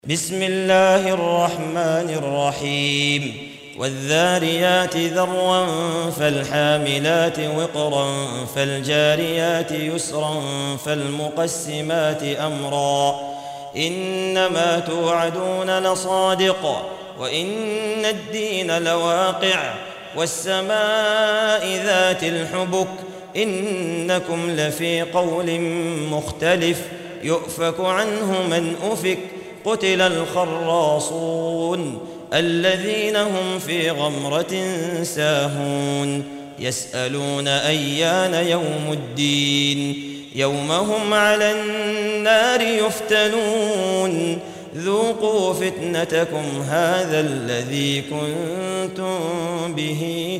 بسم الله الرحمن الرحيم والذاريات ذروا فالحاملات وقرا فالجاريات يسرا فالمقسمات أمرا إنما توعدون لصادق وإن الدين لواقع والسماء ذات الحبك إنكم لفي قول مختلف يؤفك عنه من أفك قتل الخراصون الذين هم في غمرة ساهون يسألون أيان يوم الدين يوم هم على النار يفتنون ذوقوا فتنتكم هذا الذي كنتم به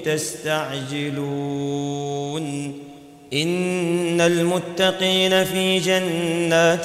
تستعجلون إن المتقين في جنات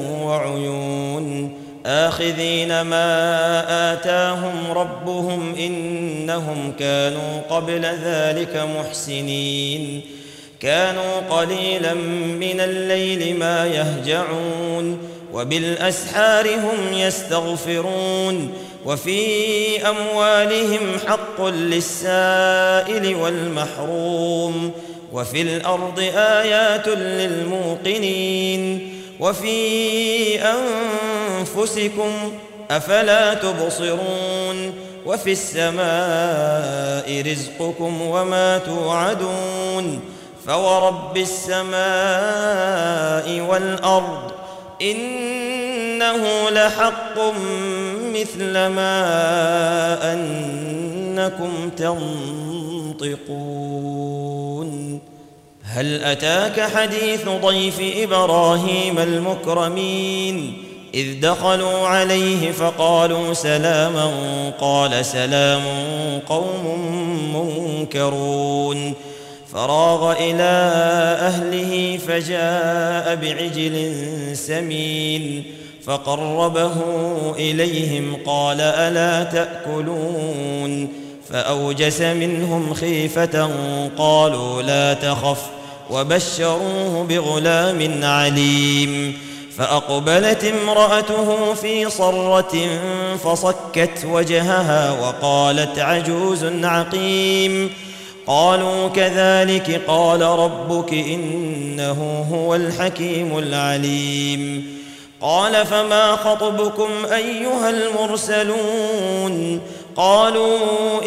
وعيون آخذين ما آتاهم ربهم إنهم كانوا قبل ذلك محسنين كانوا قليلا من الليل ما يهجعون وبالأسحار هم يستغفرون وفي أموالهم حق للسائل والمحروم وفي الأرض آيات للموقنين وفي أنفسكم أفلا تبصرون وفي السماء رزقكم وما توعدون فورب السماء والأرض إنه لحق مثل ما أنكم تنطقون هل أتاك حديث ضيف إبراهيم المكرمين إذ دخلوا عليه فقالوا سلاما قال سلام قوم منكرون فراغ إلى أهله فجاء بعجل سمين فقربه إليهم قال ألا تأكلون فأوجس منهم خيفة قالوا لا تخف وبشروه بغلام عليم فأقبلت امرأته في صرة فصكت وجهها وقالت عجوز عقيم قالوا كذلك قال ربك إنه هو الحكيم العليم قال فما خطبكم أيها المرسلون قالوا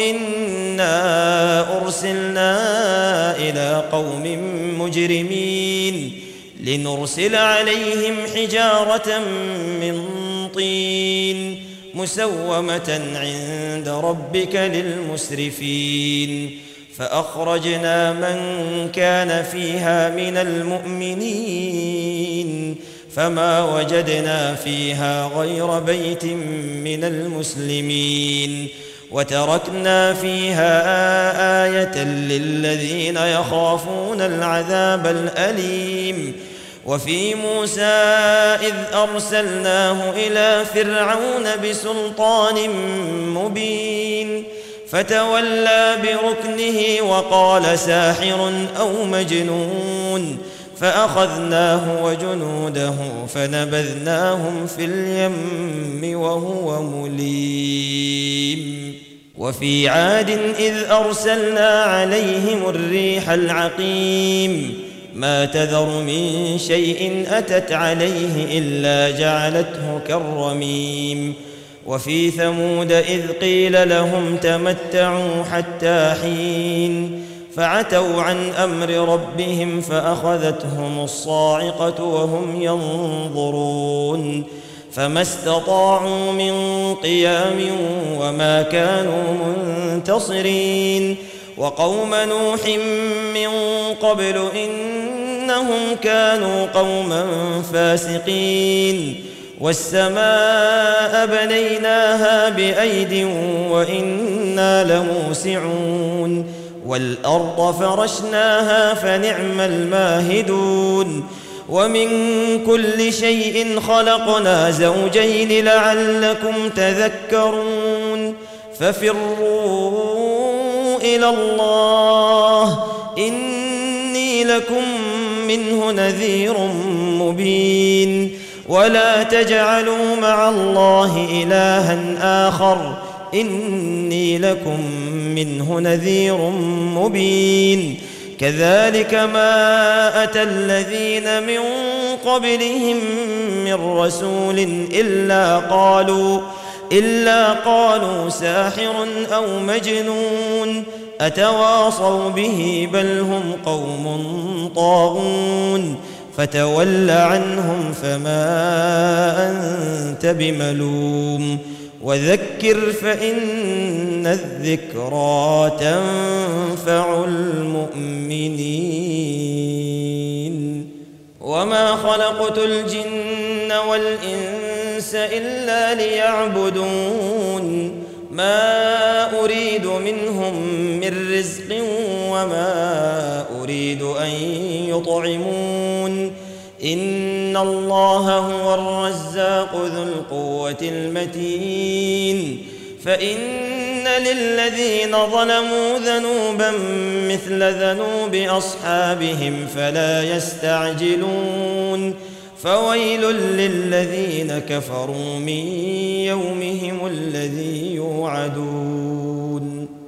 إنا أرسلنا إلى قوم مجرمين لنرسل عليهم حجارة من طين مسومة عند ربك للمسرفين فأخرجنا من كان فيها من المؤمنين فما وجدنا فيها غير بيت من المسلمين وتركنا فيها آية للذين يخافون العذاب الأليم وفي موسى إذ أرسلناه إلى فرعون بسلطان مبين فتولى بركنه وقال ساحر أو مجنون فأخذناه وجنوده فنبذناهم في اليم وهو مليم وفي عاد إذ أرسلنا عليهم الريح العقيم ما تذر من شيء أتت عليه إلا جعلته كالرميم وفي ثمود إذ قيل لهم تمتعوا حتى حين فعتوا عن أمر ربهم فأخذتهم الصاعقة وهم ينظرون فما استطاعوا من قيام وما كانوا منتصرين وقوم نوح من قبل إنهم كانوا قوما فاسقين والسماء بنيناها بأيد وإنا لموسعون والأرض فرشناها فنعم الماهدون ومن كل شيء خلقنا زوجين لعلكم تذكرون ففروا إلى الله إني لكم منه نذير مبين ولا تجعلوا مع الله إلها آخر إني لكم منه نذير مبين كذلك ما أتى الذين من قبلهم من رسول إلا قالوا ساحر أو مجنون أتواصوا به بل هم قوم طاغون فتول عنهم فما أنت بملوم وذكر فإن الذكرى تنفع المؤمنين وما خلقت الجن والإنس إلا ليعبدون ما أريد منهم من رزق وما أريد أن يطعمون إن الله هو الرزاق ذو القوة المتين فإن للذين ظلموا ذنوبا مثل ذنوب أصحابهم فلا يستعجلون فويل للذين كفروا من يومهم الذي يوعدون